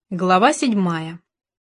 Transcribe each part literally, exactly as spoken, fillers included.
Глава седьмая.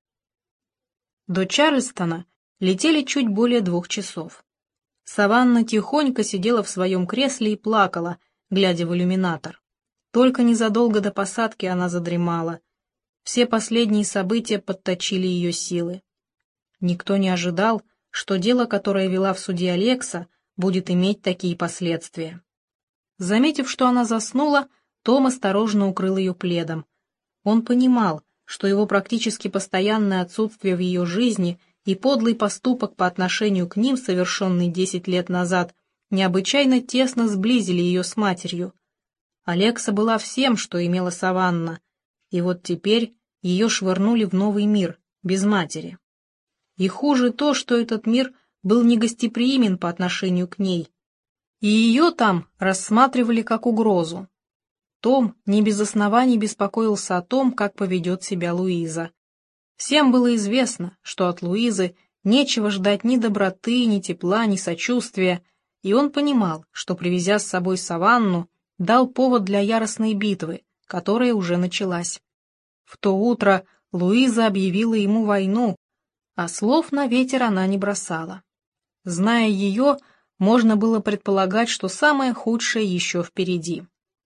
До Чарльстона летели чуть более двух часов. Саванна тихонько сидела в своем кресле и плакала, глядя в иллюминатор. Только незадолго до посадки она задремала. Все последние события подточили ее силы. Никто не ожидал, что дело, которое вела в суде Алекса, будет иметь такие последствия. Заметив, что она заснула, Том осторожно укрыл ее пледом. Он понимал, что его практически постоянное отсутствие в ее жизни и подлый поступок по отношению к ним, совершенный десять лет назад, необычайно тесно сблизили ее с матерью. Алекса была всем, что имела Саванна, и вот теперь ее швырнули в новый мир, без матери. И хуже то, что этот мир был негостеприимен по отношению к ней, и ее там рассматривали как угрозу. Том не без оснований беспокоился о том, как поведет себя Луиза. Всем было известно, что от Луизы нечего ждать ни доброты, ни тепла, ни сочувствия, и он понимал, что, привезя с собой Саванну, дал повод для яростной битвы, которая уже началась. В то утро Луиза объявила ему войну, а слов на ветер она не бросала. Зная ее, можно было предполагать, что самое худшее еще впереди.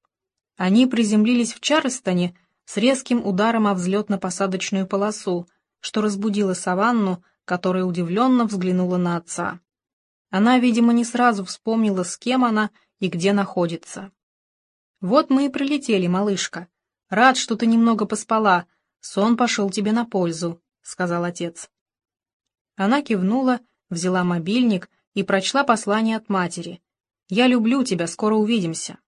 Они приземлились в Чарльстоне с резким ударом о взлетно-посадочную полосу, что разбудило Саванну, которая удивленно взглянула на отца. Она, видимо, не сразу вспомнила, с кем она и где находится. «Вот мы и прилетели, малышка. Рад, что ты немного поспала. Сон пошел тебе на пользу», — сказал отец. Она кивнула, взяла мобильник и прочла послание от матери. «Я люблю тебя, скоро увидимся».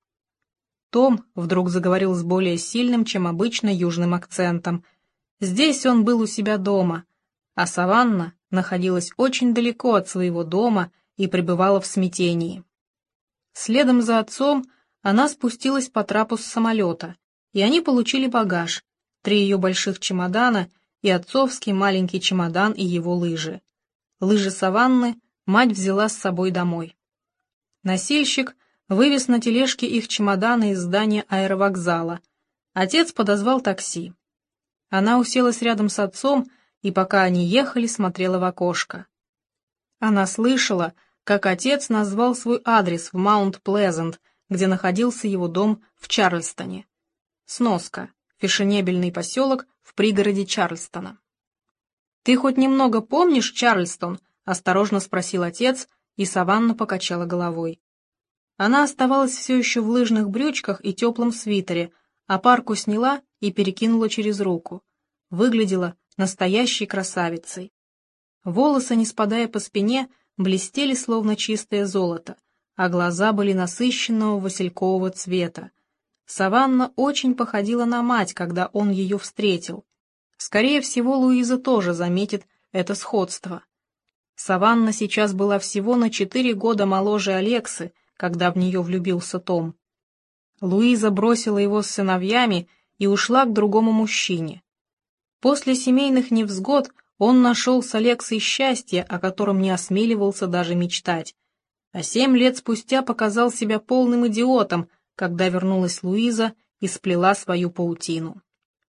Том вдруг заговорил с более сильным, чем обычно, южным акцентом. Здесь он был у себя дома, а Саванна находилась очень далеко от своего дома и пребывала в смятении. Следом за отцом она спустилась по трапу с самолета, и они получили багаж, три ее больших чемодана и отцовский маленький чемодан и его лыжи. Лыжи Саванны мать взяла с собой домой. Носильщик вывез на тележке их чемоданы из здания аэровокзала. Отец подозвал такси. Она уселась рядом с отцом, и пока они ехали, смотрела в окошко. Она слышала, как отец назвал свой адрес в Маунт-Плезант, где находился его дом в Чарльстоне. Сноска. Фешенебельный поселок в пригороде Чарльстона. «Ты хоть немного помнишь Чарльстон?» — осторожно спросил отец, и Саванна покачала головой. Она оставалась все еще в лыжных брючках и теплом свитере, а парку сняла и перекинула через руку. Выглядела настоящей красавицей. Волосы, не спадая по спине, блестели словно чистое золото, а глаза были насыщенного василькового цвета. Саванна очень походила на мать, когда он ее встретил. Скорее всего, Луиза тоже заметит это сходство. Саванна сейчас была всего на четыре года моложе Алексы, когда в нее влюбился Том. Луиза бросила его с сыновьями и ушла к другому мужчине. После семейных невзгод он нашел с Алексой счастье, о котором не осмеливался даже мечтать. А семь лет спустя показал себя полным идиотом, когда вернулась Луиза и сплела свою паутину.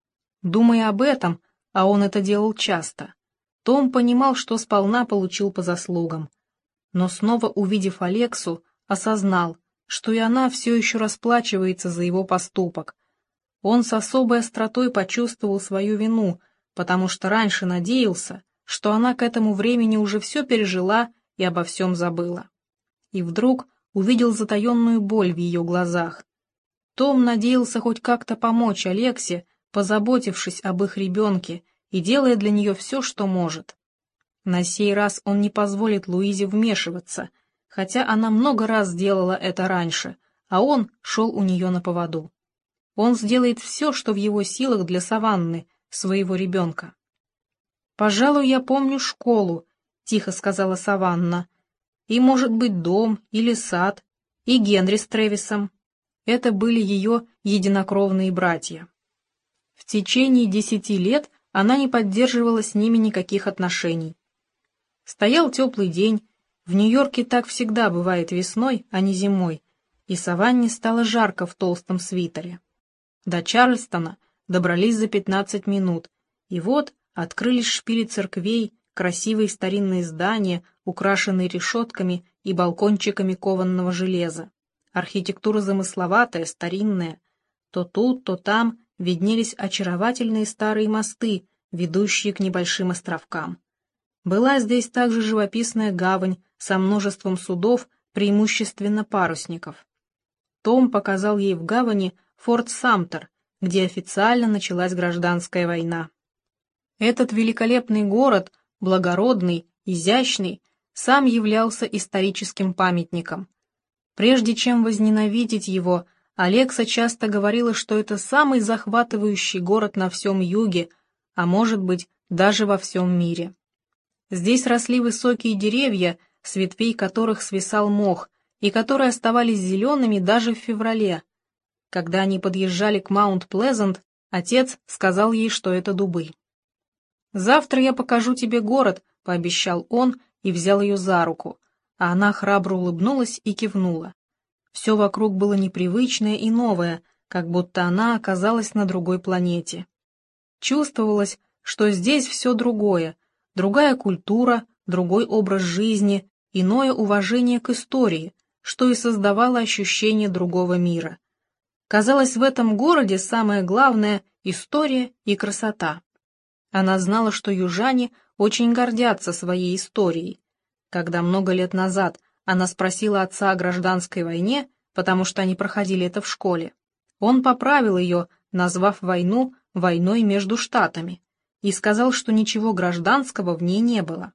Думая об этом, а он это делал часто, Том понимал, что сполна получил по заслугам. Но снова увидев Алексу, осознал, что и она все еще расплачивается за его поступок. Он с особой остротой почувствовал свою вину, потому что раньше надеялся, что она к этому времени уже все пережила и обо всем забыла. И вдруг увидел затаенную боль в ее глазах. Том надеялся хоть как-то помочь Алексе, позаботившись об их ребенке и делая для нее все, что может. На сей раз он не позволит Луизе вмешиваться, хотя она много раз делала это раньше, а он шел у нее на поводу. Он сделает все, что в его силах для Саванны, своего ребенка. «Пожалуй, я помню школу», — тихо сказала Саванна, «и, может быть, дом или сад, и Генри с Трэвисом». Это были ее единокровные братья. В течение десяти лет она не поддерживала с ними никаких отношений. Стоял теплый день, в Нью-Йорке так всегда бывает весной, а не зимой, и Саванне стало жарко в толстом свитере. До Чарльстона добрались за пятнадцать минут, и вот открылись шпили церквей, красивые старинные здания, украшенные решетками и балкончиками кованного железа. Архитектура замысловатая, старинная. То тут, то там виднелись очаровательные старые мосты, ведущие к небольшим островкам. Была здесь также живописная гавань со множеством судов, преимущественно парусников. Том показал ей в гавани форт Самтер, где официально началась гражданская война. Этот великолепный город, благородный, изящный, сам являлся историческим памятником. Прежде чем возненавидеть его, Алекса часто говорила, что это самый захватывающий город на всем юге, а может быть, даже во всем мире. Здесь росли высокие деревья, с ветвей которых свисал мох, и которые оставались зелеными даже в феврале. Когда они подъезжали к Маунт-Плезант, отец сказал ей, что это дубы. «Завтра я покажу тебе город», — пообещал он и взял ее за руку, а она храбро улыбнулась и кивнула. Все вокруг было непривычное и новое, как будто она оказалась на другой планете. Чувствовалось, что здесь все другое, другая культура, другой образ жизни, иное уважение к истории, что и создавало ощущение другого мира. Казалось, в этом городе самое главное — история и красота. Она знала, что южане очень гордятся своей историей. Когда много лет назад она спросила отца о гражданской войне, потому что они проходили это в школе, он поправил ее, назвав войну войной между штатами, и сказал, что ничего гражданского в ней не было.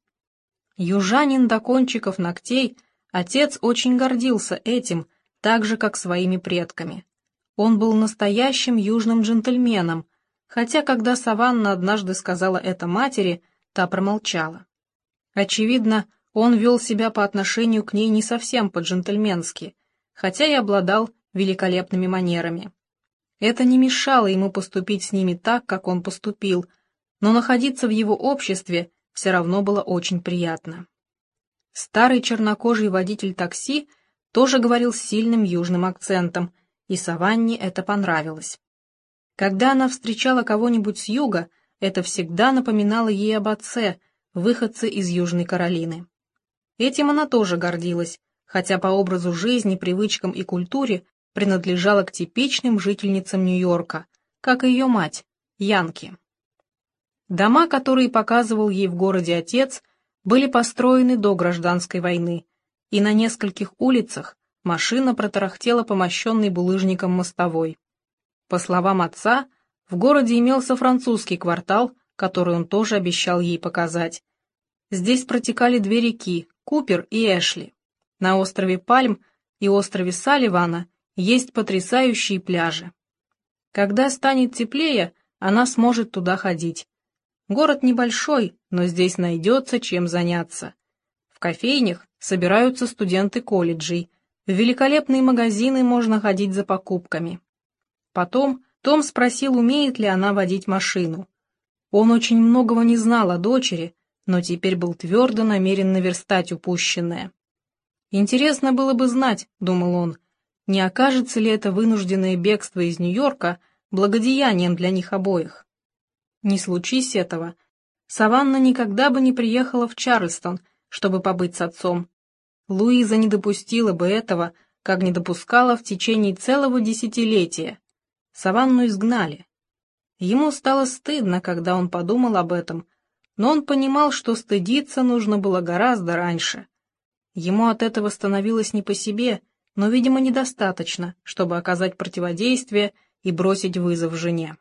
Южанин до кончиков ногтей, отец очень гордился этим, так же, как своими предками. Он был настоящим южным джентльменом, хотя, когда Саванна однажды сказала это матери, та промолчала. Очевидно, он вел себя по отношению к ней не совсем по-джентльменски, хотя и обладал великолепными манерами. Это не мешало ему поступить с ними так, как он поступил, но находиться в его обществе все равно было очень приятно. Старый чернокожий водитель такси тоже говорил с сильным южным акцентом, и Саванне это понравилось. Когда она встречала кого-нибудь с юга, это всегда напоминало ей об отце, выходце из Южной Каролины. Этим она тоже гордилась, хотя по образу жизни, привычкам и культуре принадлежала к типичным жительницам Нью-Йорка, как и ее мать, янки. Дома, которые показывал ей в городе отец, были построены до гражданской войны, и на нескольких улицах машина протарахтела по мощенной булыжником мостовой. По словам отца, в городе имелся французский квартал, который он тоже обещал ей показать. Здесь протекали две реки, Купер и Эшли. На острове Пальм и острове Салливана есть потрясающие пляжи. Когда станет теплее, она сможет туда ходить. Город небольшой, но здесь найдется чем заняться. В кофейнях собираются студенты колледжей, в великолепные магазины можно ходить за покупками. Потом Том спросил, умеет ли она водить машину. Он очень многого не знал о дочери, но теперь был твердо намерен наверстать упущенное. «Интересно было бы знать», — думал он, — «не окажется ли это вынужденное бегство из Нью-Йорка благодеянием для них обоих?» Не случись этого, Саванна никогда бы не приехала в Чарльстон, чтобы побыть с отцом. Луиза не допустила бы этого, как не допускала в течение целого десятилетия. Саванну изгнали. Ему стало стыдно, когда он подумал об этом, но он понимал, что стыдиться нужно было гораздо раньше. Ему от этого становилось не по себе, но, видимо, недостаточно, чтобы оказать противодействие и бросить вызов жене.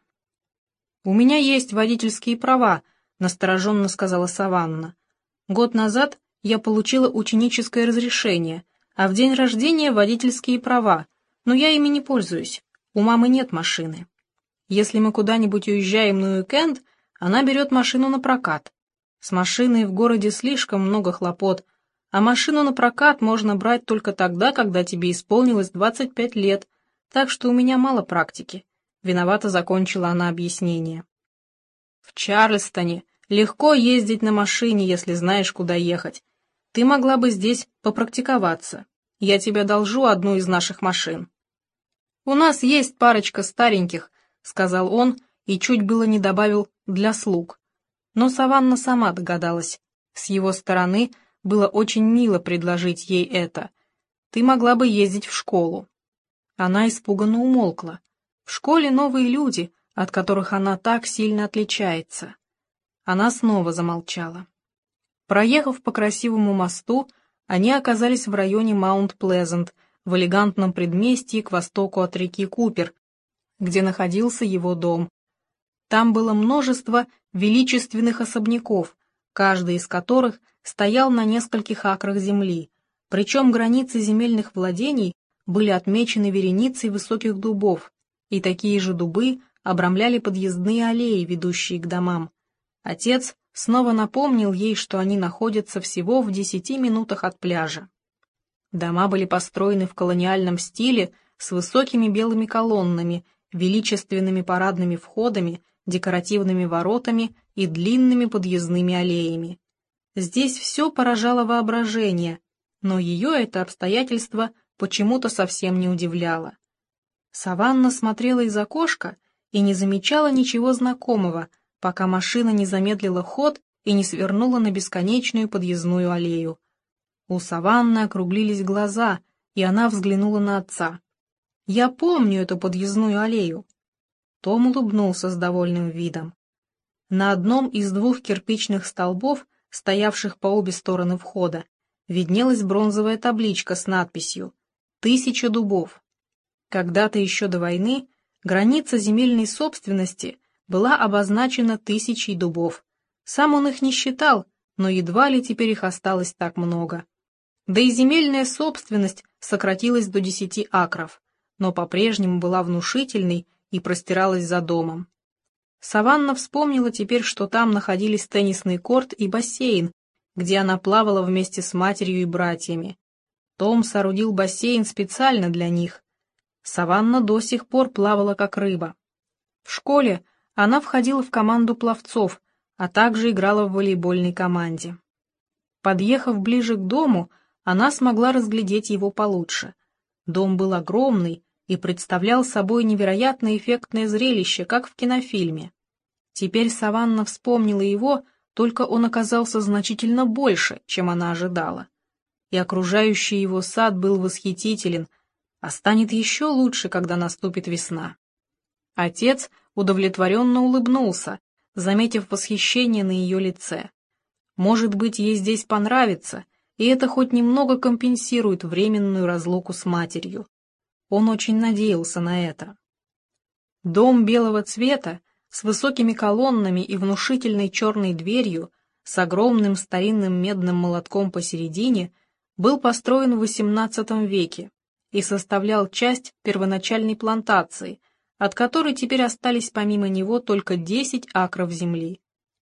«У меня есть водительские права», — настороженно сказала Саванна. «Год назад я получила ученическое разрешение, а в день рождения водительские права, но я ими не пользуюсь. У мамы нет машины. Если мы куда-нибудь уезжаем на уикенд, она берет машину на прокат. С машиной в городе слишком много хлопот, а машину на прокат можно брать только тогда, когда тебе исполнилось двадцать пять лет, так что у меня мало практики». Виновато закончила она объяснение. «В Чарльстоне легко ездить на машине, если знаешь, куда ехать. Ты могла бы здесь попрактиковаться. Я тебе одолжу одну из наших машин». «У нас есть парочка стареньких», — сказал он и чуть было не добавил «для слуг». Но Саванна сама догадалась. С его стороны было очень мило предложить ей это. «Ты могла бы ездить в школу». Она испуганно умолкла. В школе новые люди, от которых она так сильно отличается. Она снова замолчала. Проехав по красивому мосту, они оказались в районе Маунт-Плезант, в элегантном предместье к востоку от реки Купер, где находился его дом. Там было множество величественных особняков, каждый из которых стоял на нескольких акрах земли, причем границы земельных владений были отмечены вереницей высоких дубов, и такие же дубы обрамляли подъездные аллеи, ведущие к домам. Отец снова напомнил ей, что они находятся всего в десяти минутах от пляжа. Дома были построены в колониальном стиле с высокими белыми колоннами, величественными парадными входами, декоративными воротами и длинными подъездными аллеями. Здесь все поражало воображение, но ее это обстоятельство почему-то совсем не удивляло. Саванна смотрела из окошка и не замечала ничего знакомого, пока машина не замедлила ход и не свернула на бесконечную подъездную аллею. У Саванны округлились глаза, и она взглянула на отца. «Я помню эту подъездную аллею». Том улыбнулся с довольным видом. На одном из двух кирпичных столбов, стоявших по обе стороны входа, виднелась бронзовая табличка с надписью «Тысяча дубов». Когда-то еще до войны граница земельной собственности была обозначена тысячей дубов. Сам он их не считал, но едва ли теперь их осталось так много. Да и земельная собственность сократилась до десяти акров, но по-прежнему была внушительной и простиралась за домом. Саванна вспомнила теперь, что там находились теннисный корт и бассейн, где она плавала вместе с матерью и братьями. Том соорудил бассейн специально для них. Саванна до сих пор плавала как рыба. В школе она входила в команду пловцов, а также играла в волейбольной команде. Подъехав ближе к дому, она смогла разглядеть его получше. Дом был огромный и представлял собой невероятно эффектное зрелище, как в кинофильме. Теперь Саванна вспомнила его, только он оказался значительно больше, чем она ожидала. И окружающий его сад был восхитителен, а станет еще лучше, когда наступит весна. Отец удовлетворенно улыбнулся, заметив восхищение на ее лице. Может быть, ей здесь понравится, и это хоть немного компенсирует временную разлуку с матерью. Он очень надеялся на это. Дом белого цвета, с высокими колоннами и внушительной черной дверью, с огромным старинным медным молотком посередине, был построен в восемнадцатом веке и составлял часть первоначальной плантации, от которой теперь остались помимо него только десять акров земли.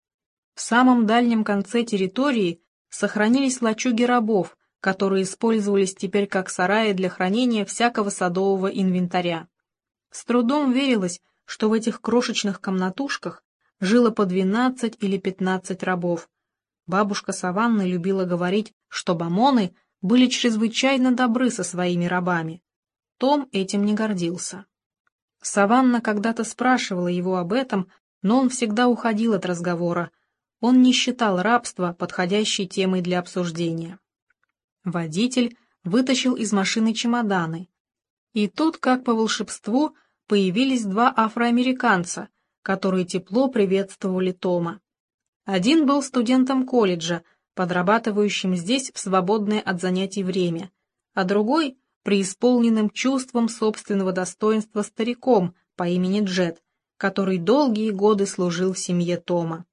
В самом дальнем конце территории сохранились лачуги рабов, которые использовались теперь как сараи для хранения всякого садового инвентаря. С трудом верилось, что в этих крошечных комнатушках жило по двенадцать или пятнадцать рабов. Бабушка Саванны любила говорить, что бамоны были чрезвычайно добры со своими рабами. Том этим не гордился. Саванна когда-то спрашивала его об этом, но он всегда уходил от разговора. Он не считал рабство подходящей темой для обсуждения. Водитель вытащил из машины чемоданы. И тут, как по волшебству, появились два афроамериканца, которые тепло приветствовали Тома. Один был студентом колледжа, подрабатывающим здесь в свободное от занятий время, а другой — преисполненным чувством собственного достоинства стариком по имени Джет, который долгие годы служил в семье Тома.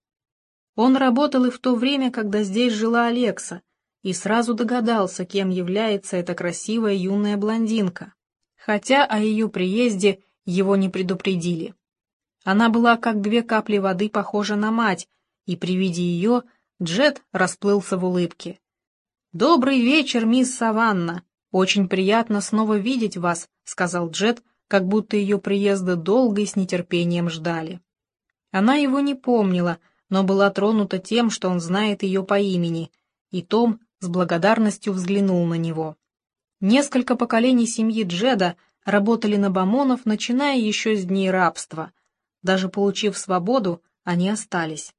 Он работал и в то время, когда здесь жила Алекса, и сразу догадался, кем является эта красивая юная блондинка, хотя о ее приезде его не предупредили. Она была как две капли воды похожа на мать, и при виде ее Джет расплылся в улыбке. «Добрый вечер, мисс Саванна! Очень приятно снова видеть вас», — сказал Джет, как будто ее приезда долго и с нетерпением ждали. Она его не помнила, но была тронута тем, что он знает ее по имени, и Том с благодарностью взглянул на него. Несколько поколений семьи Джеда работали на бамонов, начиная еще с дней рабства. Даже получив свободу, они остались.